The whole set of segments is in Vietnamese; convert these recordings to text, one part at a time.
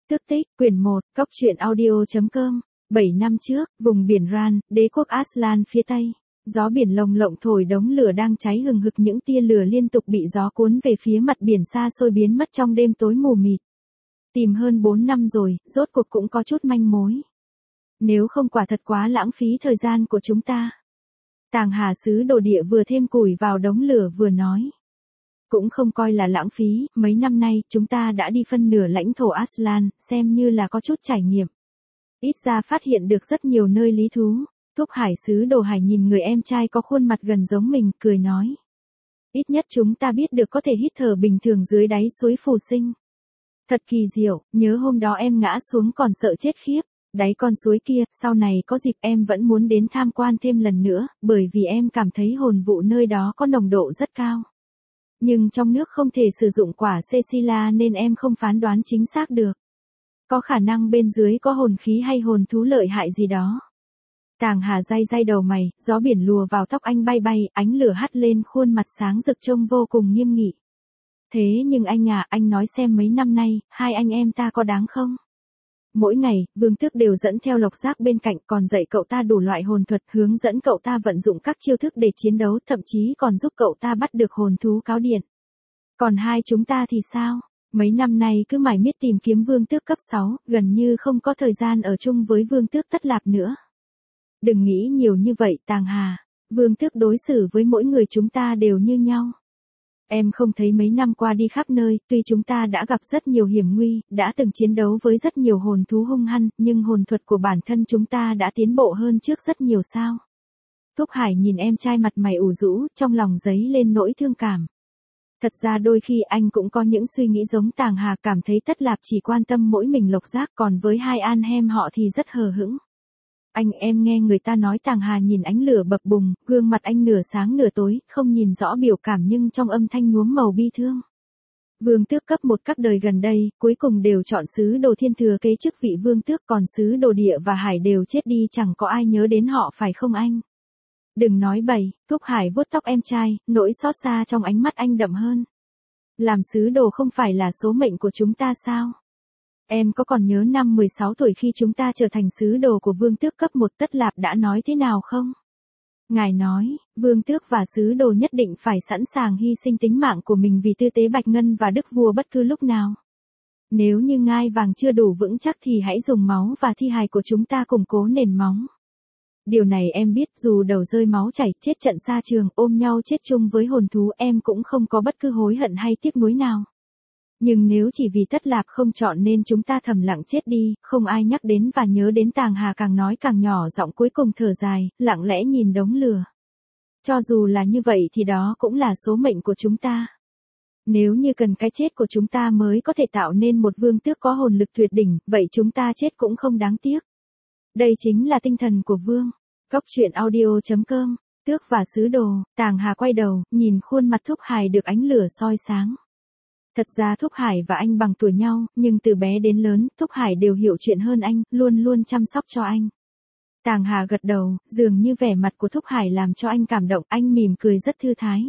Tước tích, quyển 1, Cóc truyện audio.com. 7 năm trước, vùng biển Ran, đế quốc Aslan phía Tây. Gió biển lồng lộng thổi đống lửa đang cháy hừng hực, những tia lửa liên tục bị gió cuốn về phía mặt biển xa xôi biến mất trong đêm tối mù mịt. Tìm hơn 4 năm rồi, rốt cuộc cũng có chút manh mối. Nếu không quả thật quá lãng phí thời gian của chúng ta. Tàng Hà sứ đồ địa vừa thêm củi vào đống lửa vừa nói. Cũng không coi là lãng phí, mấy năm nay chúng ta đã đi phân nửa lãnh thổ Aslan, xem như là có chút trải nghiệm. Ít ra phát hiện được rất nhiều nơi lý thú. Thúc Hải sứ đồ Hải nhìn người em trai có khuôn mặt gần giống mình, cười nói. Ít nhất chúng ta biết được có thể hít thở bình thường dưới đáy suối phù sinh. Thật kỳ diệu, nhớ hôm đó em ngã xuống còn sợ chết khiếp. Đáy con suối kia, sau này có dịp em vẫn muốn đến tham quan thêm lần nữa, bởi vì em cảm thấy hồn vụ nơi đó có nồng độ rất cao. Nhưng trong nước không thể sử dụng quả Cecilia nên em không phán đoán chính xác được. Có khả năng bên dưới có hồn khí hay hồn thú lợi hại gì đó. Tàng Hà day day đầu mày, gió biển lùa vào tóc anh bay bay, ánh lửa hắt lên khuôn mặt sáng rực trông vô cùng nghiêm nghị. Thế nhưng anh nói xem mấy năm nay, hai anh em ta có đáng không? Mỗi ngày, Vương Tước đều dẫn theo Lộc Giác bên cạnh, còn dạy cậu ta đủ loại hồn thuật, hướng dẫn cậu ta vận dụng các chiêu thức để chiến đấu, thậm chí còn giúp cậu ta bắt được hồn thú cáo điện. Còn hai chúng ta thì sao? Mấy năm nay cứ mải miết tìm kiếm Vương Tước cấp 6, gần như không có thời gian ở chung với Vương Tước Tất Lạp nữa. Đừng nghĩ nhiều như vậy Tàng Hà, Vương Tước đối xử với mỗi người chúng ta đều như nhau. Em không thấy mấy năm qua đi khắp nơi, tuy chúng ta đã gặp rất nhiều hiểm nguy, đã từng chiến đấu với rất nhiều hồn thú hung hăng, nhưng hồn thuật của bản thân chúng ta đã tiến bộ hơn trước rất nhiều sao. Thúc Hải nhìn em trai mặt mày ủ rũ, trong lòng dấy lên nỗi thương cảm. Thật ra đôi khi anh cũng có những suy nghĩ giống Tàng Hà, cảm thấy Tất Lạp chỉ quan tâm mỗi mình Lộc Giác, còn với hai an hem họ thì rất hờ hững. Em nghe người ta nói Tàng Hà nhìn ánh lửa bập bùng, gương mặt anh nửa sáng nửa tối, không nhìn rõ biểu cảm nhưng trong âm thanh nhuốm màu bi thương. Vương Tước cấp 1 các đời gần đây, cuối cùng đều chọn sứ đồ Thiên thừa kế chức vị Vương Tước, còn sứ đồ Địa và Hải đều chết đi, chẳng có ai nhớ đến họ phải không anh? Đừng nói bậy, Thúc Hải vuốt tóc em trai, nỗi xót xa trong ánh mắt anh đậm hơn. Làm sứ đồ không phải là số mệnh của chúng ta sao? Em có còn nhớ năm 16 tuổi khi chúng ta trở thành sứ đồ của Vương Tước cấp 1 Tất Lạp đã nói thế nào không? Ngài nói, Vương Tước và sứ đồ nhất định phải sẵn sàng hy sinh tính mạng của mình vì tư tế Bạch Ngân và Đức Vua bất cứ lúc nào. Nếu như ngai vàng chưa đủ vững chắc thì hãy dùng máu và thi hài của chúng ta củng cố nền móng. Điều này em biết, dù đầu rơi máu chảy, chết trận xa trường, ôm nhau chết chung với hồn thú, em cũng không có bất cứ hối hận hay tiếc nuối nào. Nhưng nếu chỉ vì Tất Lạp không chọn nên chúng ta thầm lặng chết đi, không ai nhắc đến và nhớ đến. Tàng Hà càng nói càng nhỏ giọng, cuối cùng thở dài, lặng lẽ nhìn đống lửa. Cho dù là như vậy thì đó cũng là số mệnh của chúng ta. Nếu như cần cái chết của chúng ta mới có thể tạo nên một Vương Tước có hồn lực tuyệt đỉnh, vậy chúng ta chết cũng không đáng tiếc. Đây chính là tinh thần của Vương. Cóc truyện audio.com. Tước và sứ đồ. Tàng Hà quay đầu, nhìn khuôn mặt Thúc Hải được ánh lửa soi sáng. Thật ra Thúc Hải và anh bằng tuổi nhau, nhưng từ bé đến lớn, Thúc Hải đều hiểu chuyện hơn anh, luôn luôn chăm sóc cho anh. Tàng Hà gật đầu, dường như vẻ mặt của Thúc Hải làm cho anh cảm động, anh mỉm cười rất thư thái.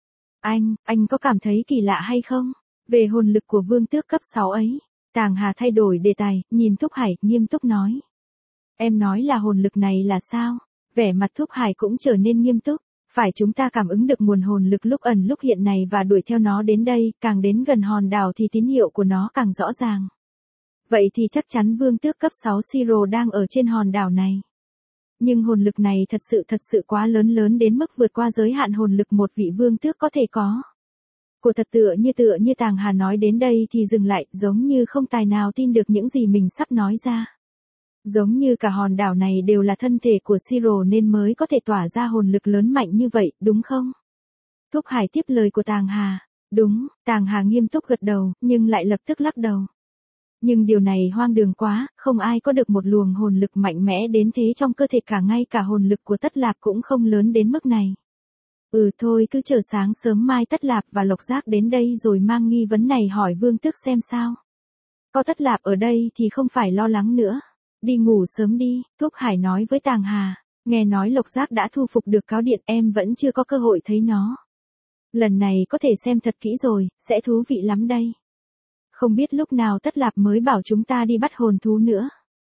Anh có cảm thấy kỳ lạ hay không? Về hồn lực của Vương Tước cấp 6 ấy. Tàng Hà thay đổi đề tài, nhìn Thúc Hải, nghiêm túc nói. Em nói là hồn lực này là sao? Vẻ mặt Thúc Hải cũng trở nên nghiêm túc. Phải chúng ta cảm ứng được nguồn hồn lực lúc ẩn lúc hiện này và đuổi theo nó đến đây, càng đến gần hòn đảo thì tín hiệu của nó càng rõ ràng. Vậy thì chắc chắn Vương Tước cấp 6 Siro đang ở trên hòn đảo này. Nhưng hồn lực này thật sự quá lớn đến mức vượt qua giới hạn hồn lực một vị Vương Tước có thể có. Của thật tựa như Tàng Hà nói đến đây thì dừng lại, giống như không tài nào tin được những gì mình sắp nói ra. Giống như cả hòn đảo này đều là thân thể của Siro nên mới có thể tỏa ra hồn lực lớn mạnh như vậy, đúng không? Thúc Hải tiếp lời của Tàng Hà. Đúng, Tàng Hà nghiêm túc gật đầu, nhưng lại lập tức lắc đầu. Nhưng điều này hoang đường quá, không ai có được một luồng hồn lực mạnh mẽ đến thế trong cơ thể cả, ngay cả hồn lực của Tất Lạp cũng không lớn đến mức này. Thôi cứ chờ sáng sớm mai Tất Lạp và Lộc Giác đến đây rồi mang nghi vấn này hỏi Vương Tước xem sao. Có Tất Lạp ở đây thì không phải lo lắng nữa. Đi ngủ sớm đi, Thúc Hải nói với Tàng Hà. Nghe nói Lộc Giác đã thu phục được cáo điện, em vẫn chưa có cơ hội thấy nó. Lần này có thể xem thật kỹ rồi, sẽ thú vị lắm đây. Không biết lúc nào Tất Lạp mới bảo chúng ta đi bắt hồn thú nữa.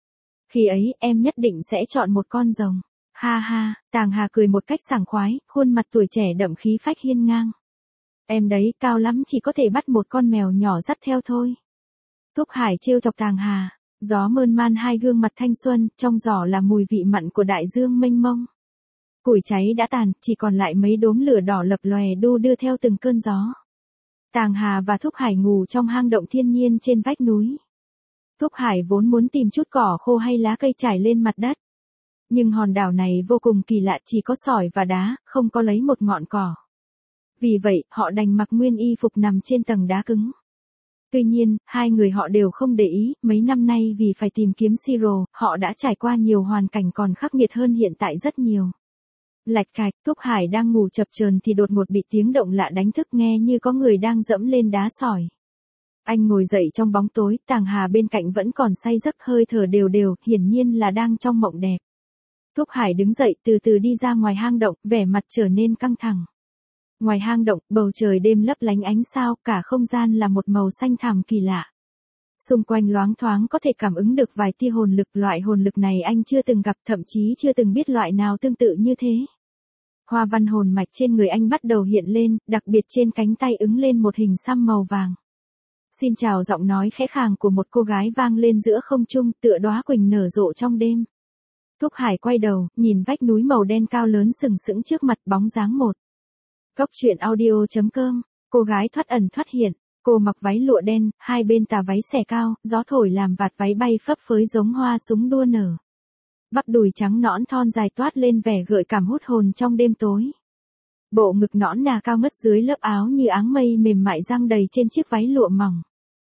Khi ấy, em nhất định sẽ chọn một con rồng. Ha ha, Tàng Hà cười một cách sảng khoái, khuôn mặt tuổi trẻ đậm khí phách hiên ngang. Em đấy, cao lắm chỉ có thể bắt một con mèo nhỏ dắt theo thôi. Thúc Hải trêu chọc Tàng Hà. Gió mơn man hai gương mặt thanh xuân, trong giỏ là mùi vị mặn của đại dương mênh mông. Củi cháy đã tàn, chỉ còn lại mấy đốm lửa đỏ lập lòe đu đưa theo từng cơn gió. Tàng Hà và Thúc Hải ngủ trong hang động thiên nhiên trên vách núi. Thúc Hải vốn muốn tìm chút cỏ khô hay lá cây trải lên mặt đất. Nhưng hòn đảo này vô cùng kỳ lạ, chỉ có sỏi và đá, không có lấy một ngọn cỏ. Vì vậy, họ đành mặc nguyên y phục nằm trên tầng đá cứng. Tuy nhiên, hai người họ đều không để ý, mấy năm nay vì phải tìm kiếm siro, họ đã trải qua nhiều hoàn cảnh còn khắc nghiệt hơn hiện tại rất nhiều. Lạch cạch, Thúc Hải đang ngủ chập chờn thì đột ngột bị tiếng động lạ đánh thức, nghe như có người đang dẫm lên đá sỏi. Anh ngồi dậy trong bóng tối, Tàng Hà bên cạnh vẫn còn say giấc, hơi thở đều đều, hiển nhiên là đang trong mộng đẹp. Thúc Hải đứng dậy từ từ đi ra ngoài hang động, vẻ mặt trở nên căng thẳng. Ngoài hang động, bầu trời đêm lấp lánh ánh sao, cả không gian là một màu xanh thẳm kỳ lạ. Xung quanh loáng thoáng có thể cảm ứng được vài tia hồn lực, loại hồn lực này anh chưa từng gặp, thậm chí chưa từng biết loại nào tương tự như thế. Hoa văn hồn mạch trên người anh bắt đầu hiện lên, đặc biệt trên cánh tay ứng lên một hình xăm màu vàng. Xin chào, giọng nói khẽ khàng của một cô gái vang lên giữa không trung, tựa đóa quỳnh nở rộ trong đêm. Thúc Hải quay đầu, nhìn vách núi màu đen cao lớn sừng sững trước mặt, bóng dáng một. Cốc truyện audio.com, cô gái thoát ẩn thoát hiện, cô mặc váy lụa đen, hai bên tà váy xẻ cao, gió thổi làm vạt váy bay phấp phới giống hoa súng đua nở. Bắp đùi trắng nõn thon dài toát lên vẻ gợi cảm hút hồn trong đêm tối. Bộ ngực nõn nà cao ngất dưới lớp áo như áng mây mềm mại giăng đầy trên chiếc váy lụa mỏng.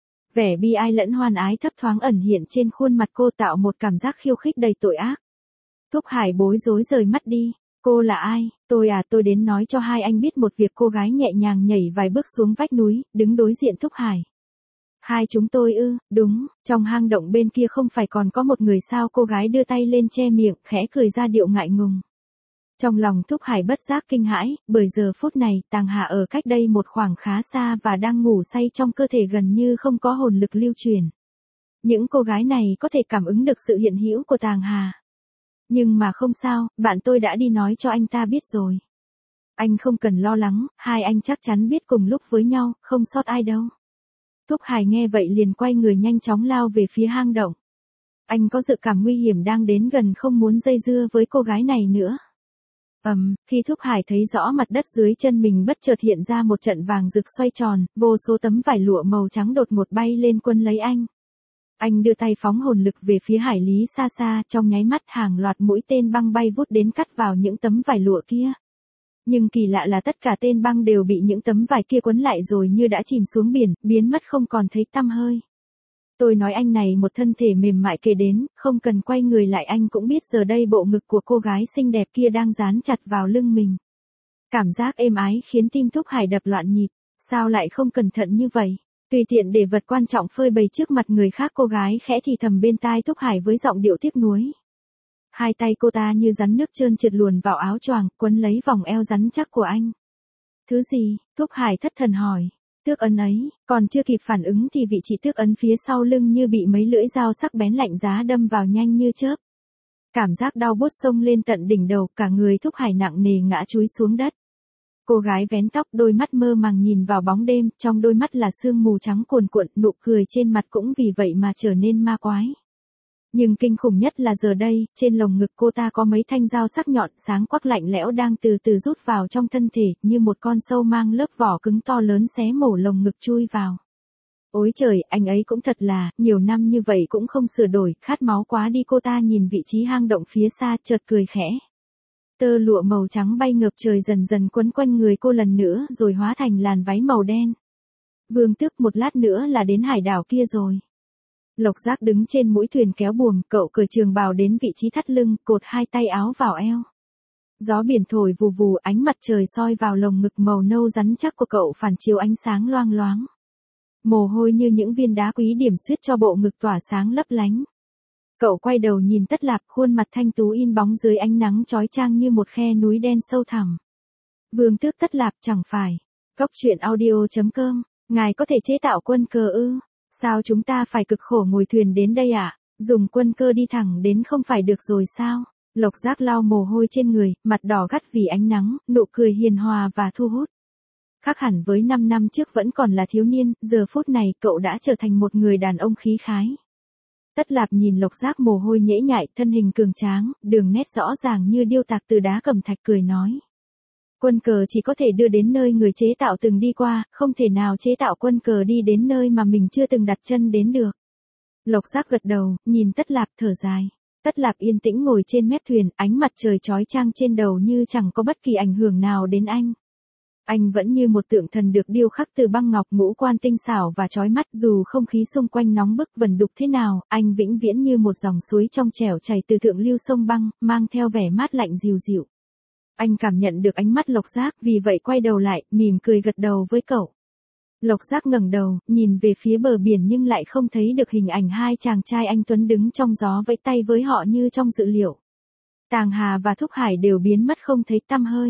Vẻ bi ai lẫn hoan ái thấp thoáng ẩn hiện trên khuôn mặt cô, tạo một cảm giác khiêu khích đầy tội ác. Thúc Hải bối rối rời mắt đi. Cô là ai? Tôi đến nói cho hai anh biết một việc. Cô gái nhẹ nhàng nhảy vài bước xuống vách núi, đứng đối diện Thúc Hải. Hai chúng tôi ư? Đúng, trong hang động bên kia không phải còn có một người sao? Cô gái đưa tay lên che miệng, khẽ cười ra điệu ngại ngùng. Trong lòng Thúc Hải bất giác kinh hãi, bởi giờ phút này, Tàng Hà ở cách đây một khoảng khá xa và đang ngủ say trong cơ thể gần như không có hồn lực lưu truyền. Những cô gái này có thể cảm ứng được sự hiện hữu của Tàng Hà. Nhưng mà không sao, bạn tôi đã đi nói cho anh ta biết rồi. Anh không cần lo lắng, hai anh chắc chắn biết cùng lúc với nhau, không sót ai đâu. Thúc Hải nghe vậy liền quay người nhanh chóng lao về phía hang động. Anh có dự cảm nguy hiểm đang đến gần, không muốn dây dưa với cô gái này nữa. Khi Thúc Hải thấy rõ mặt đất dưới chân mình bất chợt hiện ra một trận vàng rực xoay tròn, vô số tấm vải lụa màu trắng đột ngột bay lên quấn lấy anh. Anh đưa tay phóng hồn lực về phía hải lý xa xa, trong nháy mắt hàng loạt mũi tên băng bay vút đến cắt vào những tấm vải lụa kia. Nhưng kỳ lạ là tất cả tên băng đều bị những tấm vải kia quấn lại rồi như đã chìm xuống biển, biến mất không còn thấy tăm hơi. Tôi nói anh này một thân thể mềm mại kề đến, không cần quay người lại anh cũng biết giờ đây bộ ngực của cô gái xinh đẹp kia đang dán chặt vào lưng mình. Cảm giác êm ái khiến tim Thúc Hải đập loạn nhịp, sao lại không cẩn thận như vậy? Tùy tiện để vật quan trọng phơi bày trước mặt người khác, cô gái khẽ thì thầm bên tai Thúc Hải với giọng điệu tiếc nuối. Hai tay cô ta như rắn nước trơn trượt luồn vào áo choàng, quấn lấy vòng eo rắn chắc của anh. Thứ gì? Thúc Hải thất thần hỏi. Tước ấn ấy, còn chưa kịp phản ứng thì vị trí tước ấn phía sau lưng như bị mấy lưỡi dao sắc bén lạnh giá đâm vào nhanh như chớp. Cảm giác đau buốt xông lên tận đỉnh đầu, cả người Thúc Hải nặng nề ngã chúi xuống đất. Cô gái vén tóc, đôi mắt mơ màng nhìn vào bóng đêm, trong đôi mắt là sương mù trắng cuồn cuộn, nụ cười trên mặt cũng vì vậy mà trở nên ma quái. Nhưng kinh khủng nhất là giờ đây, trên lồng ngực cô ta có mấy thanh dao sắc nhọn, sáng quắc lạnh lẽo đang từ từ rút vào trong thân thể, như một con sâu mang lớp vỏ cứng to lớn xé mổ lồng ngực chui vào. Ôi trời, anh ấy cũng thật là, nhiều năm như vậy cũng không sửa đổi, khát máu quá đi. Cô ta nhìn vị trí hang động phía xa, chợt cười khẽ. Tơ lụa màu trắng bay ngập trời dần dần quấn quanh người cô lần nữa rồi hóa thành làn váy màu đen. Vương Tước, một lát nữa là đến hải đảo kia rồi. Lộc Giác đứng trên mũi thuyền kéo buồm, cậu cởi trường bào đến vị trí thắt lưng, cột hai tay áo vào eo. Gió biển thổi vù vù, ánh mặt trời soi vào lồng ngực màu nâu rắn chắc của cậu phản chiếu ánh sáng loang loáng. Mồ hôi như những viên đá quý điểm xuyết cho bộ ngực tỏa sáng lấp lánh. Cậu quay đầu nhìn Tất Lạp, khuôn mặt thanh tú in bóng dưới ánh nắng chói chang như một khe núi đen sâu thẳm. Vương Tước Tất Lạp chẳng phải. Cốc truyện audio.com, ngài có thể chế tạo quân cờ ư? Sao chúng ta phải cực khổ ngồi thuyền đến đây ạ? Dùng quân cơ đi thẳng đến không phải được rồi sao? Lộc Giác lau mồ hôi trên người, mặt đỏ gắt vì ánh nắng, nụ cười hiền hòa và thu hút. Khác hẳn với 5 năm trước vẫn còn là thiếu niên, giờ phút này cậu đã trở thành một người đàn ông khí khái. Tất Lạp nhìn Lộc Giác mồ hôi nhễ nhại, thân hình cường tráng, đường nét rõ ràng như điêu tạc từ đá cẩm thạch, cười nói. Quân cờ chỉ có thể đưa đến nơi người chế tạo từng đi qua, không thể nào chế tạo quân cờ đi đến nơi mà mình chưa từng đặt chân đến được. Lộc Giác gật đầu, nhìn Tất Lạp thở dài. Tất Lạp yên tĩnh ngồi trên mép thuyền, ánh mặt trời chói chang trên đầu như chẳng có bất kỳ ảnh hưởng nào đến anh. Anh vẫn như một tượng thần được điêu khắc từ băng ngọc, ngũ quan tinh xảo và chói mắt, dù không khí xung quanh nóng bức vẩn đục thế nào, anh vĩnh viễn như một dòng suối trong trẻo chảy từ thượng lưu sông băng, mang theo vẻ mát lạnh dịu dịu. Anh cảm nhận được ánh mắt Lộc Giác, vì vậy quay đầu lại, mỉm cười gật đầu với cậu. Lộc Giác ngẩng đầu, nhìn về phía bờ biển nhưng lại không thấy được hình ảnh hai chàng trai anh tuấn đứng trong gió vẫy tay với họ như trong dự liệu. Tàng Hà và Thúc Hải đều biến mất không thấy tăm hơi.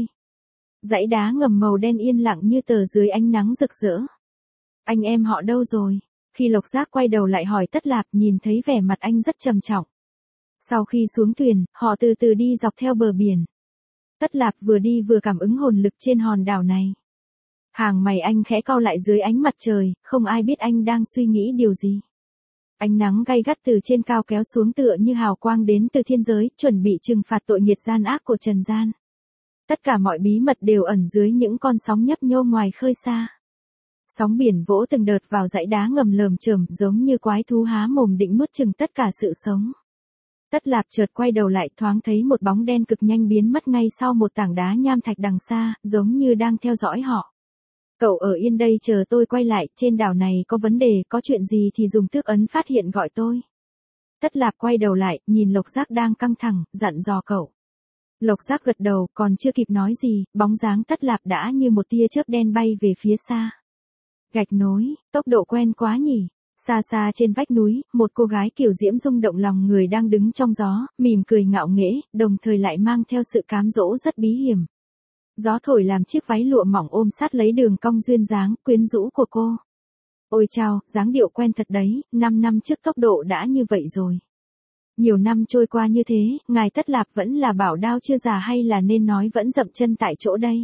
Dãy đá ngầm màu đen yên lặng như tờ dưới ánh nắng rực rỡ. Anh em họ đâu rồi? Khi Lộc Giác quay đầu lại hỏi Tất Lạp, nhìn thấy vẻ mặt anh rất trầm trọng. Sau khi xuống thuyền, họ từ từ đi dọc theo bờ biển. Tất Lạp vừa đi vừa cảm ứng hồn lực trên hòn đảo này. Hàng mày anh khẽ cau lại dưới ánh mặt trời, không ai biết anh đang suy nghĩ điều gì. Ánh nắng gay gắt từ trên cao kéo xuống tựa như hào quang đến từ thiên giới, chuẩn bị trừng phạt tội nghiệt gian ác của trần gian. Tất cả mọi bí mật đều ẩn dưới những con sóng nhấp nhô ngoài khơi xa. Sóng biển vỗ từng đợt vào dãy đá ngầm lởm chởm, giống như quái thú há mồm định nuốt chửng tất cả sự sống. Tất Lạp chợt quay đầu lại, thoáng thấy một bóng đen cực nhanh biến mất ngay sau một tảng đá nham thạch đằng xa, giống như đang theo dõi họ. Cậu ở yên đây chờ tôi quay lại, trên đảo này có vấn đề, có chuyện gì thì dùng tước ấn phát hiện gọi tôi. Tất Lạp quay đầu lại, nhìn Lộc Giác đang căng thẳng, dặn dò cậu. Lộc Giác gật đầu, còn chưa kịp nói gì, bóng dáng Tất Lạp đã như một tia chớp đen bay về phía xa. Gạch nối, tốc độ quen quá nhỉ. Xa xa trên vách núi, một cô gái kiểu diễm rung động lòng người đang đứng trong gió, mỉm cười ngạo nghễ, đồng thời lại mang theo sự cám dỗ rất bí hiểm. Gió thổi làm chiếc váy lụa mỏng ôm sát lấy đường cong duyên dáng, quyến rũ của cô. Ôi chao, dáng điệu quen thật đấy, 5 năm trước tốc độ đã như vậy rồi. Nhiều năm trôi qua như thế, ngài Tất Lạp vẫn là bảo đao chưa già hay là nên nói vẫn dậm chân tại chỗ đây.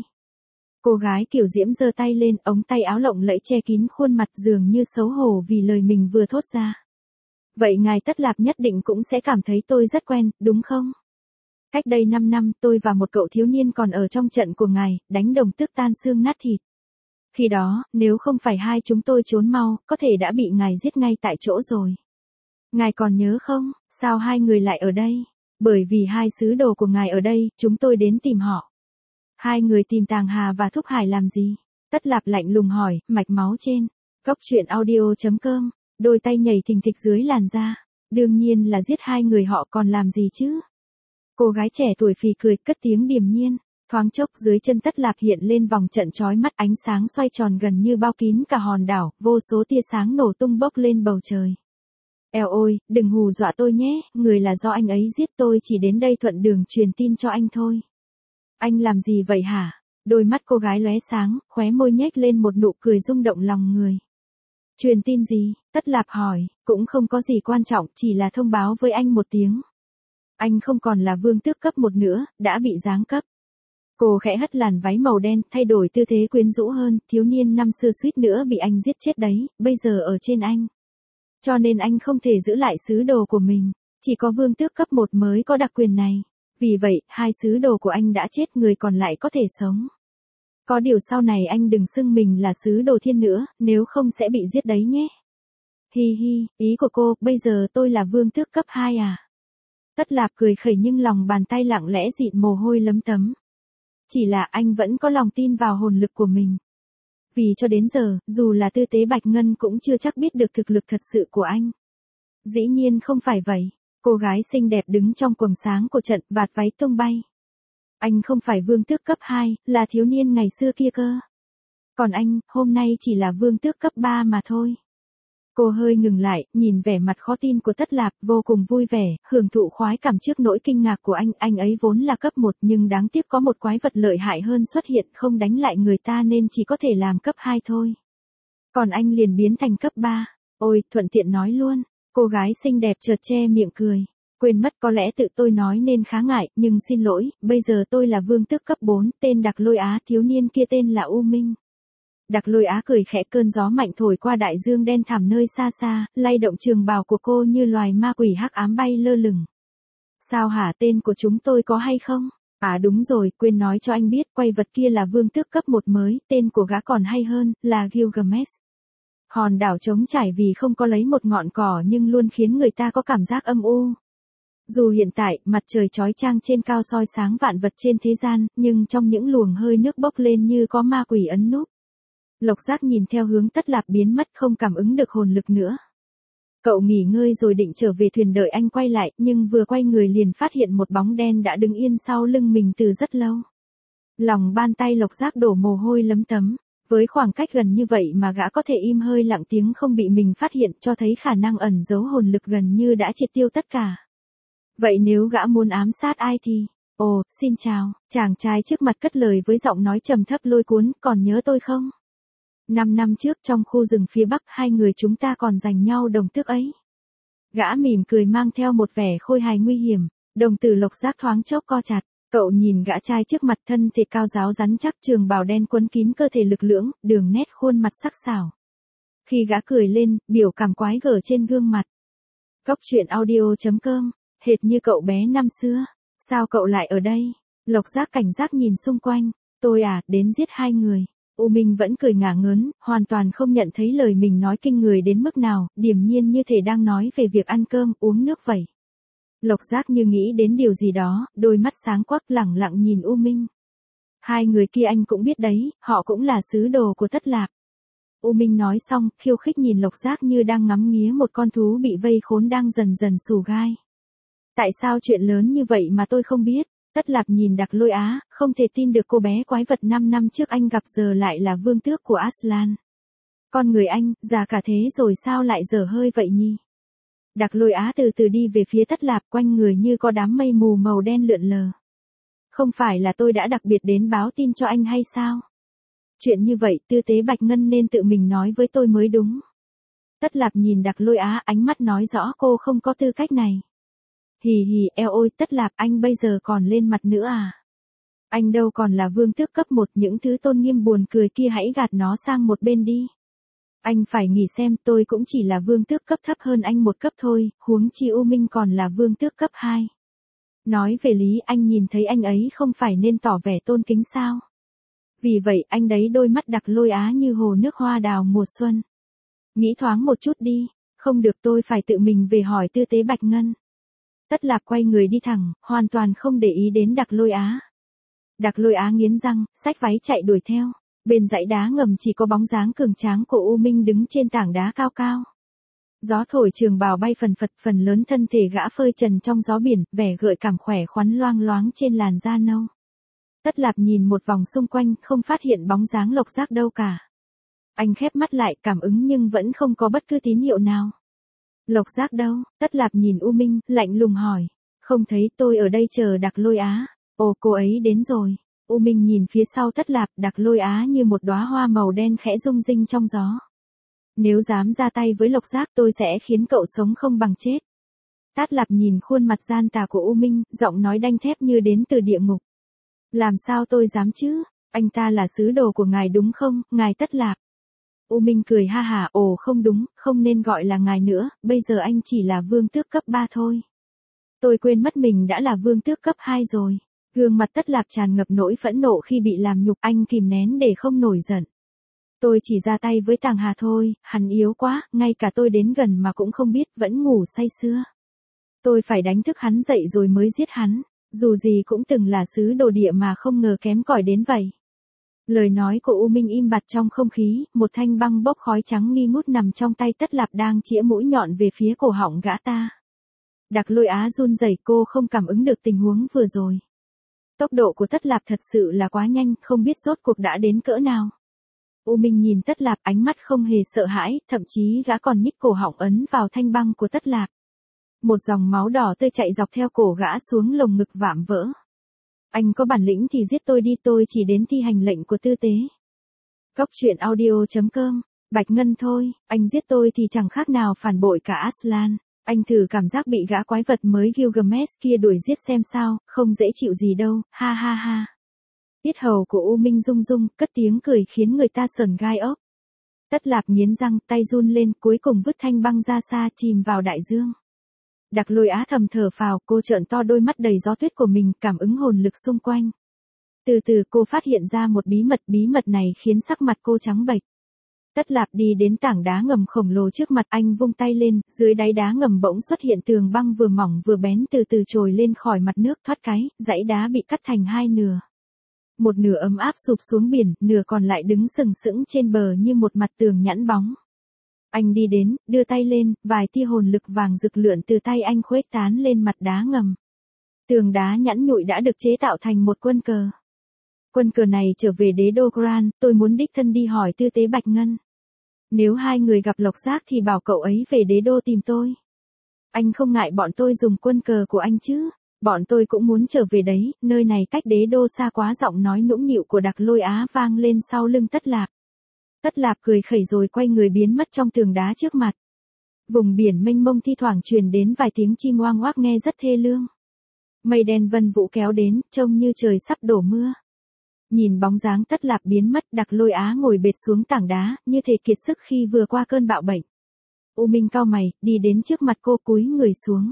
Cô gái kiểu diễm giơ tay lên, ống tay áo lộng lẫy che kín khuôn mặt dường như xấu hổ vì lời mình vừa thốt ra. Vậy ngài Tất Lạp nhất định cũng sẽ cảm thấy tôi rất quen, đúng không? Cách đây 5 năm, tôi và một cậu thiếu niên còn ở trong trận của ngài, đánh đồng tước tan xương nát thịt. Khi đó, nếu không phải hai chúng tôi trốn mau, có thể đã bị ngài giết ngay tại chỗ rồi. Ngài còn nhớ không, sao hai người lại ở đây? Bởi vì hai sứ đồ của ngài ở đây, chúng tôi đến tìm họ. Hai người tìm Tàng Hà và Thúc Hải làm gì? Tất Lạp lạnh lùng hỏi, mạch máu trên. Cốc truyện audio.com, đôi tay nhảy thình thịch dưới làn da. Đương nhiên là giết hai người họ, còn làm gì chứ? Cô gái trẻ tuổi phì cười, cất tiếng điềm nhiên. Thoáng chốc dưới chân Tất Lạp hiện lên vòng trận chói mắt, ánh sáng xoay tròn gần như bao kín cả hòn đảo, vô số tia sáng nổ tung bốc lên bầu trời. Eo ôi, đừng hù dọa tôi nhé, người là do anh ấy giết, tôi chỉ đến đây thuận đường truyền tin cho anh thôi. Anh làm gì vậy hả? Đôi mắt cô gái lóe sáng, khóe môi nhếch lên một nụ cười rung động lòng người. Truyền tin gì? Tất Lạp hỏi, cũng không có gì quan trọng, chỉ là thông báo với anh một tiếng. Anh không còn là vương tước cấp 1 nữa, đã bị giáng cấp. Cô khẽ hất làn váy màu đen, thay đổi tư thế quyến rũ hơn, thiếu niên năm xưa suýt nữa bị anh giết chết đấy, bây giờ ở trên anh. Cho nên anh không thể giữ lại sứ đồ của mình, chỉ có vương tước cấp 1 mới có đặc quyền này. Vì vậy, hai sứ đồ của anh đã chết, người còn lại có thể sống. Có điều sau này anh đừng xưng mình là sứ đồ thiên nữa, nếu không sẽ bị giết đấy nhé. Hi hi, ý của cô, bây giờ tôi là vương tước cấp 2 à? Tất Lạp cười khẩy nhưng lòng bàn tay lặng lẽ dịn mồ hôi lấm tấm. Chỉ là anh vẫn có lòng tin vào hồn lực của mình. Vì cho đến giờ, dù là tư tế Bạch Ngân cũng chưa chắc biết được thực lực thật sự của anh. Dĩ nhiên không phải vậy. Cô gái xinh đẹp đứng trong quầng sáng của trận, vạt váy tung bay. Anh không phải vương tước cấp 2, là thiếu niên ngày xưa kia cơ. Còn anh, hôm nay chỉ là vương tước cấp 3 mà thôi. Cô hơi ngừng lại, nhìn vẻ mặt khó tin của Tất Lạp, vô cùng vui vẻ, hưởng thụ khoái cảm trước nỗi kinh ngạc của anh ấy vốn là cấp 1 nhưng đáng tiếc có một quái vật lợi hại hơn xuất hiện, không đánh lại người ta nên chỉ có thể làm cấp 2 thôi. Còn anh liền biến thành cấp 3. Ôi, thuận tiện nói luôn. Cô gái xinh đẹp chợt che miệng cười. Quên mất có lẽ tự tôi nói nên khá ngại, nhưng xin lỗi, bây giờ tôi là vương tước cấp 4, tên Đặc Lôi Á, thiếu niên kia tên là U Minh. Đặc Lôi Á cười khẽ, cơn gió mạnh thổi qua đại dương đen thẳm nơi xa xa, lay động trường bào của cô như loài ma quỷ hắc ám bay lơ lửng. Sao hả, tên của chúng tôi có hay không? À đúng rồi, quên nói cho anh biết, quay vật kia là vương tước cấp 1 mới, tên của gã còn hay hơn, là Gilgamesh. Hòn đảo trống trải vì không có lấy một ngọn cỏ nhưng luôn khiến người ta có cảm giác âm u. Dù hiện tại, mặt trời chói chang trên cao soi sáng vạn vật trên thế gian, nhưng trong những luồng hơi nước bốc lên như có ma quỷ ấn núp. Lộc Giác nhìn theo hướng Tất Lạp biến mất, không cảm ứng được hồn lực nữa. Cậu nghỉ ngơi rồi định trở về thuyền đợi anh quay lại, nhưng vừa quay người liền phát hiện một bóng đen đã đứng yên sau lưng mình từ rất lâu. Lòng bàn tay Lộc Giác đổ mồ hôi lấm tấm. Với khoảng cách gần như vậy mà gã có thể im hơi lặng tiếng không bị mình phát hiện, cho thấy khả năng ẩn giấu hồn lực gần như đã triệt tiêu tất cả. Vậy nếu gã muốn ám sát ai thì... Ồ, xin chào, chàng trai trước mặt cất lời với giọng nói trầm thấp lôi cuốn, còn nhớ tôi không? 5 năm trước trong khu rừng phía bắc, hai người chúng ta còn giành nhau đồng tước ấy. Gã mỉm cười mang theo một vẻ khôi hài nguy hiểm, đồng tử Lộc Giác thoáng chốc co chặt. Cậu nhìn gã trai trước mặt, thân thể cao ráo rắn chắc, trường bào đen quấn kín cơ thể lực lưỡng, đường nét khuôn mặt sắc sảo. Khi gã cười lên, biểu cảm quái gở trên gương mặt. Cốc truyện audio.com, hệt như cậu bé năm xưa. Sao cậu lại ở đây? Lộc Giác cảnh giác nhìn xung quanh. Tôi à, đến giết hai người. U Minh vẫn cười ngả ngớn, hoàn toàn không nhận thấy lời mình nói kinh người đến mức nào, điềm nhiên như thể đang nói về việc ăn cơm, uống nước vậy. Lộc Giác như nghĩ đến điều gì đó, đôi mắt sáng quắc lẳng lặng nhìn U Minh. Hai người kia anh cũng biết đấy, họ cũng là sứ đồ của Tất Lạp. U Minh nói xong, khiêu khích nhìn Lộc Giác như đang ngắm nghía một con thú bị vây khốn đang dần dần xù gai. Tại sao chuyện lớn như vậy mà tôi không biết? Tất Lạp nhìn Đặc Lôi Á, không thể tin được cô bé quái vật 5 năm trước anh gặp giờ lại là vương tước của Aslan. Con người anh, già cả thế rồi sao lại dở hơi vậy nhỉ? Đặc Lôi Á từ từ đi về phía Tất Lạp, quanh người như có đám mây mù màu đen lượn lờ. Không phải là tôi đã đặc biệt đến báo tin cho anh hay sao? Chuyện như vậy, tư tế Bạch Ngân nên tự mình nói với tôi mới đúng. Tất Lạp nhìn Đặc Lôi Á, ánh mắt nói rõ cô không có tư cách này. Hì hì, eo ôi, Tất Lạp, anh bây giờ còn lên mặt nữa à? Anh đâu còn là vương tước cấp 1, những thứ tôn nghiêm buồn cười kia hãy gạt nó sang một bên đi. Anh phải nghĩ xem, tôi cũng chỉ là vương tước cấp thấp hơn anh một cấp thôi, huống chi U Minh còn là vương tước cấp 2. Nói về lý, anh nhìn thấy anh ấy không phải nên tỏ vẻ tôn kính sao? Vì vậy, anh đấy đôi mắt Đặc Lôi Á như hồ nước hoa đào mùa xuân. Nghĩ thoáng một chút đi, không được, tôi phải tự mình về hỏi tư tế Bạch Ngân. Tất Lạp quay người đi thẳng, hoàn toàn không để ý đến Đặc Lôi Á. Đặc Lôi Á nghiến răng, xách váy chạy đuổi theo. Bên dãy đá ngầm chỉ có bóng dáng cường tráng của U Minh đứng trên tảng đá cao cao. Gió thổi trường bào bay phần phật, phần lớn thân thể gã phơi trần trong gió biển, vẻ gợi cảm khỏe khoắn loang loáng trên làn da nâu. Tất Lạp nhìn một vòng xung quanh, không phát hiện bóng dáng Lộc Giác đâu cả. Anh khép mắt lại, cảm ứng nhưng vẫn không có bất cứ tín hiệu nào. Lộc Giác đâu? Tất Lạp nhìn U Minh, lạnh lùng hỏi. Không thấy, tôi ở đây chờ Đặc Lôi Á. Ồ, cô ấy đến rồi. U Minh nhìn phía sau Tất Lạp, Đặc Lôi Á như một đóa hoa màu đen khẽ rung rinh trong gió. Nếu dám ra tay với Lộc Giác, tôi sẽ khiến cậu sống không bằng chết. Tất Lạp nhìn khuôn mặt gian tà của U Minh, giọng nói đanh thép như đến từ địa ngục. Làm sao tôi dám chứ? Anh ta là sứ đồ của ngài đúng không, ngài Tất Lạp? U Minh cười ha hả, ồ không đúng, không nên gọi là ngài nữa, bây giờ anh chỉ là vương tước cấp 3 thôi. Tôi quên mất mình đã là vương tước cấp 2 rồi. Gương mặt Tất Lạp tràn ngập nỗi phẫn nộ khi bị làm nhục, anh kìm nén để không nổi giận. Tôi chỉ ra tay với Tàng Hà thôi, hắn yếu quá, ngay cả tôi đến gần mà cũng không biết, vẫn ngủ say sưa. Tôi phải đánh thức hắn dậy rồi mới giết hắn, dù gì cũng từng là sứ đồ địa mà không ngờ kém cỏi đến vậy. Lời nói của U Minh im bặt trong không khí, một thanh băng bốc khói trắng nghi ngút nằm trong tay Tất Lạp đang chĩa mũi nhọn về phía cổ họng gã ta. Đặc Lôi Á run rẩy, cô không cảm ứng được tình huống vừa rồi. Tốc độ của Tất Lạp thật sự là quá nhanh, không biết rốt cuộc đã đến cỡ nào. U Minh nhìn Tất Lạp, ánh mắt không hề sợ hãi, thậm chí gã còn nhích cổ họng ấn vào thanh băng của Tất Lạp. Một dòng máu đỏ tươi chạy dọc theo cổ gã xuống lồng ngực vạm vỡ. Anh có bản lĩnh thì giết tôi đi, tôi chỉ đến thi hành lệnh của tư tế. Cốc truyện audio.com Bạch Ngân thôi, anh giết tôi thì chẳng khác nào phản bội cả Aslan. Anh thử cảm giác bị gã quái vật mới Gilgamesh kia đuổi giết xem sao, không dễ chịu gì đâu, ha ha ha. Yết hầu của U Minh rung rung, cất tiếng cười khiến người ta sởn gai ốc. Tất Lạp nghiến răng, tay run lên, cuối cùng vứt thanh băng ra xa, chìm vào đại dương. Đặc Lôi Á thầm thở phào, cô trợn to đôi mắt đầy gió tuyết của mình, cảm ứng hồn lực xung quanh. Từ từ cô phát hiện ra một bí mật này khiến sắc mặt cô trắng bệch. Tất Lạp đi đến tảng đá ngầm khổng lồ trước mặt anh, vung tay lên, dưới đáy đá ngầm bỗng xuất hiện tường băng vừa mỏng vừa bén từ từ trồi lên khỏi mặt nước, thoát cái, dãy đá bị cắt thành hai nửa. Một nửa ấm áp sụp xuống biển, nửa còn lại đứng sừng sững trên bờ như một mặt tường nhẵn bóng. Anh đi đến, đưa tay lên, vài tia hồn lực vàng rực lượn từ tay anh khuếch tán lên mặt đá ngầm. Tường đá nhẵn nhụi đã được chế tạo thành một quân cờ. Quân cờ này trở về đế đô Gran, tôi muốn đích thân đi hỏi tư tế Bạch Ngân. Nếu hai người gặp Lộc Giác thì bảo cậu ấy về đế đô tìm tôi. Anh không ngại bọn tôi dùng quân cờ của anh chứ? Bọn tôi cũng muốn trở về đấy, nơi này cách đế đô xa quá. Giọng nói nũng nịu của Đặc Lôi Á vang lên sau lưng Tất Lạp. Tất Lạp cười khẩy rồi quay người biến mất trong tường đá trước mặt. Vùng biển mênh mông thi thoảng truyền đến vài tiếng chim oang oác nghe rất thê lương. Mây đen vân vũ kéo đến, trông như trời sắp đổ mưa. Nhìn bóng dáng Tất Lạp biến mất, Đặc Lôi Á ngồi bệt xuống tảng đá, như thể kiệt sức khi vừa qua cơn bạo bệnh. U Minh cau mày, đi đến trước mặt cô cúi người xuống.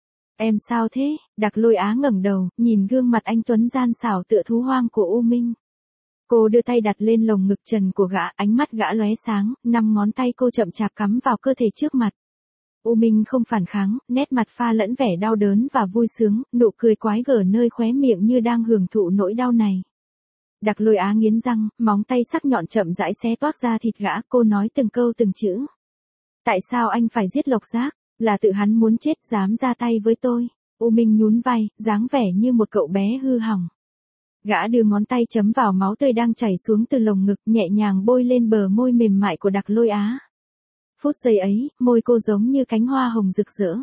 Em sao thế? Đặc Lôi Á ngẩng đầu, nhìn gương mặt anh tuấn gian xảo tựa thú hoang của U Minh. Cô đưa tay đặt lên lồng ngực trần của gã, ánh mắt gã lóe sáng, 5 ngón tay cô chậm chạp cắm vào cơ thể trước mặt. U Minh không phản kháng, nét mặt pha lẫn vẻ đau đớn và vui sướng, nụ cười quái gở nơi khóe miệng như đang hưởng thụ nỗi đau này. Đặc Lôi Á nghiến răng, móng tay sắc nhọn chậm rãi xé toác ra thịt gã, cô nói từng câu từng chữ. Tại sao anh phải giết Lộc Giác? Là tự hắn muốn chết, dám ra tay với tôi. U Minh nhún vai, dáng vẻ như một cậu bé hư hỏng. Gã đưa ngón tay chấm vào máu tươi đang chảy xuống từ lồng ngực, nhẹ nhàng bôi lên bờ môi mềm mại của Đặc Lôi Á. Phút giây ấy, môi cô giống như cánh hoa hồng rực rỡ.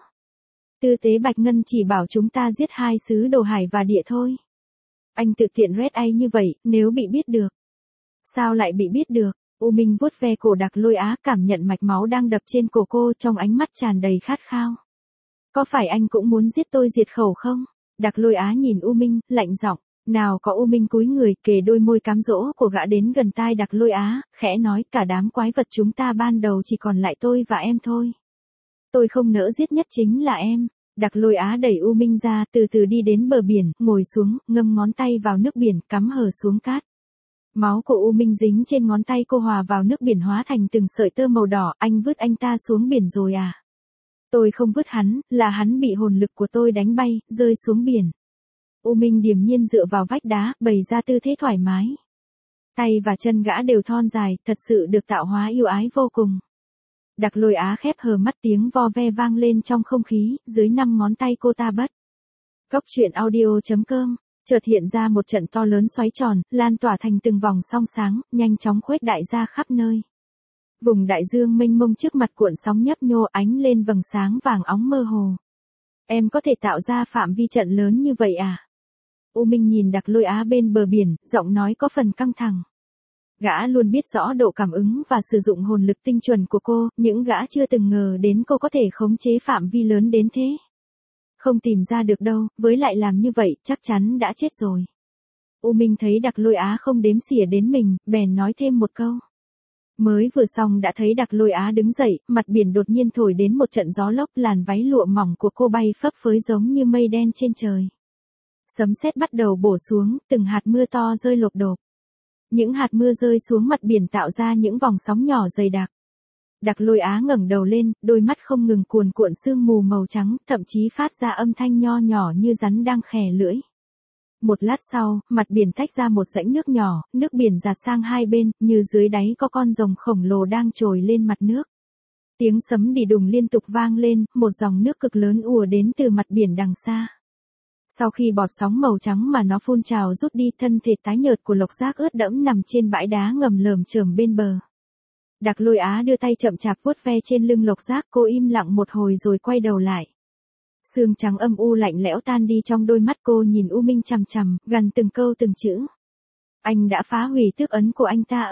Tư tế Bạch Ngân chỉ bảo chúng ta giết 2 sứ đồ hải và địa thôi. Anh tự tiện red ai như vậy, nếu bị biết được. Sao lại bị biết được? U Minh vuốt ve cổ Đặc Lôi Á, cảm nhận mạch máu đang đập trên cổ cô, trong ánh mắt tràn đầy khát khao. Có phải anh cũng muốn giết tôi diệt khẩu không? Đặc Lôi Á nhìn U Minh, lạnh giọng. Nào có. U Minh cúi người, kề đôi môi cám dỗ của gã đến gần tai Đặc Lôi Á, khẽ nói, cả đám quái vật chúng ta ban đầu chỉ còn lại tôi và em thôi. Tôi không nỡ giết nhất chính là em. Đặc Lôi Á đẩy U Minh ra, từ từ đi đến bờ biển, ngồi xuống, ngâm ngón tay vào nước biển, cắm hờ xuống cát. Máu của U Minh dính trên ngón tay cô, hòa vào nước biển hóa thành từng sợi tơ màu đỏ. Anh vứt anh ta xuống biển rồi à? Tôi không vứt hắn, là hắn bị hồn lực của tôi đánh bay, rơi xuống biển. U Minh điềm nhiên dựa vào vách đá, bày ra tư thế thoải mái. Tay và chân gã đều thon dài, thật sự được tạo hóa yêu ái vô cùng. Đặc Lôi Á khép hờ mắt, tiếng vo ve vang lên trong không khí, dưới 5 ngón tay cô ta bất. Cốc truyện audio.com, chợt hiện ra một trận to lớn xoáy tròn, lan tỏa thành từng vòng song sáng, nhanh chóng khuếch đại ra khắp nơi. Vùng đại dương mênh mông trước mặt cuộn sóng nhấp nhô, ánh lên vầng sáng vàng óng mơ hồ. Em có thể tạo ra phạm vi trận lớn như vậy à? U Minh nhìn Đặc Lôi Á bên bờ biển, giọng nói có phần căng thẳng. Gã luôn biết rõ độ cảm ứng và sử dụng hồn lực tinh chuẩn của cô, những gã chưa từng ngờ đến cô có thể khống chế phạm vi lớn đến thế. Không tìm ra được đâu, với lại làm như vậy, chắc chắn đã chết rồi. U Minh thấy Đặc Lôi Á không đếm xỉa đến mình, bèn nói thêm một câu. Mới vừa xong đã thấy Đặc Lôi Á đứng dậy, mặt biển đột nhiên thổi đến một trận gió lốc, làn váy lụa mỏng của cô bay phấp phới giống như mây đen trên trời. Sấm sét bắt đầu bổ xuống, từng hạt mưa to rơi lộp độp. Những hạt mưa rơi xuống mặt biển tạo ra những vòng sóng nhỏ dày đặc. Đặc Lôi Á ngẩng đầu lên, đôi mắt không ngừng cuồn cuộn sương mù màu trắng, thậm chí phát ra âm thanh nho nhỏ như rắn đang khè lưỡi. Một lát sau, mặt biển tách ra một rãnh nước nhỏ, nước biển dạt sang hai bên, như dưới đáy có con rồng khổng lồ đang trồi lên mặt nước. Tiếng sấm đì đùng liên tục vang lên, một dòng nước cực lớn ùa đến từ mặt biển đằng xa. Sau khi bọt sóng màu trắng mà nó phun trào rút đi, thân thể tái nhợt của Lộc Giác ướt đẫm nằm trên bãi đá ngầm lởm chởm bên bờ. Đặc Lôi Á đưa tay chậm chạp vuốt ve trên lưng Lộc Giác, cô im lặng một hồi rồi quay đầu lại. Sương trắng âm u lạnh lẽo tan đi trong đôi mắt cô, nhìn U Minh chằm chằm, gằn từng câu từng chữ. Anh đã phá hủy tước ấn của anh ta ư?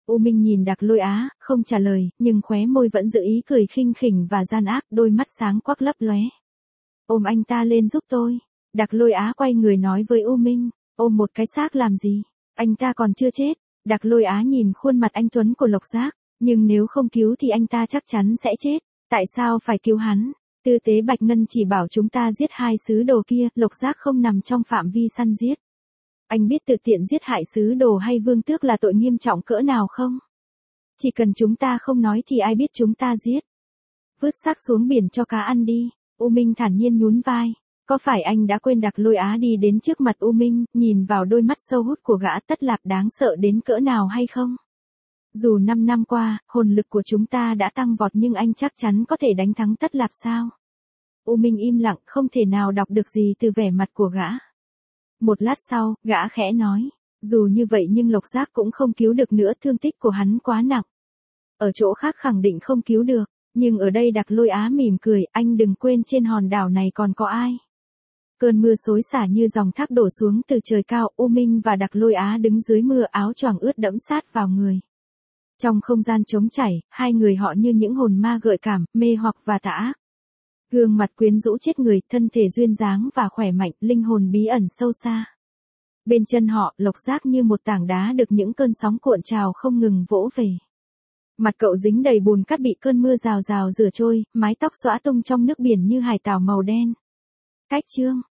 U Minh nhìn Đặc Lôi Á, không trả lời, nhưng khóe môi vẫn giữ ý cười khinh khỉnh và gian ác, đôi mắt sáng quắc lấp lóe. Ôm anh ta lên giúp tôi. Đặc Lôi Á quay người nói với U Minh, ôm một cái xác làm gì? Anh ta còn chưa chết. Đặc Lôi Á nhìn khuôn mặt anh tuấn của Lộc Giác, nhưng nếu không cứu thì anh ta chắc chắn sẽ chết. Tại sao phải cứu hắn? Tư tế Bạch Ngân chỉ bảo chúng ta giết 2 sứ đồ kia, Lộc Giác không nằm trong phạm vi săn giết. Anh biết tự tiện giết hại sứ đồ hay vương tước là tội nghiêm trọng cỡ nào không? Chỉ cần chúng ta không nói thì ai biết chúng ta giết. Vứt xác xuống biển cho cá ăn đi. U Minh thản nhiên nhún vai. Có phải anh đã quên? Đặc Lôi Á đi đến trước mặt U Minh, nhìn vào đôi mắt sâu hút của gã Tất Lạp đáng sợ đến cỡ nào hay không? Dù 5 năm qua, hồn lực của chúng ta đã tăng vọt nhưng anh chắc chắn có thể đánh thắng Tất Lạp sao? U Minh im lặng, không thể nào đọc được gì từ vẻ mặt của gã. Một lát sau, gã khẽ nói, dù như vậy nhưng Lộc Giác cũng không cứu được nữa, thương tích của hắn quá nặng. Ở chỗ khác khẳng định không cứu được, nhưng ở đây Đặc Lôi Á mỉm cười, anh đừng quên trên hòn đảo này còn có ai. Cơn mưa xối xả như dòng thác đổ xuống từ trời cao, U Minh và Đặc Lôi Á đứng dưới mưa, áo choàng ướt đẫm sát vào người. Trong không gian trống chảy, hai người họ như những hồn ma gợi cảm, mê hoặc và tà ác. Gương mặt quyến rũ chết người, thân thể duyên dáng và khỏe mạnh, linh hồn bí ẩn sâu xa. Bên chân họ, Lộc Giác như một tảng đá được những cơn sóng cuộn trào không ngừng vỗ về. Mặt cậu dính đầy bùn cát bị cơn mưa rào rào rửa trôi, mái tóc xõa tung trong nước biển như hải tảo màu đen. Cách chương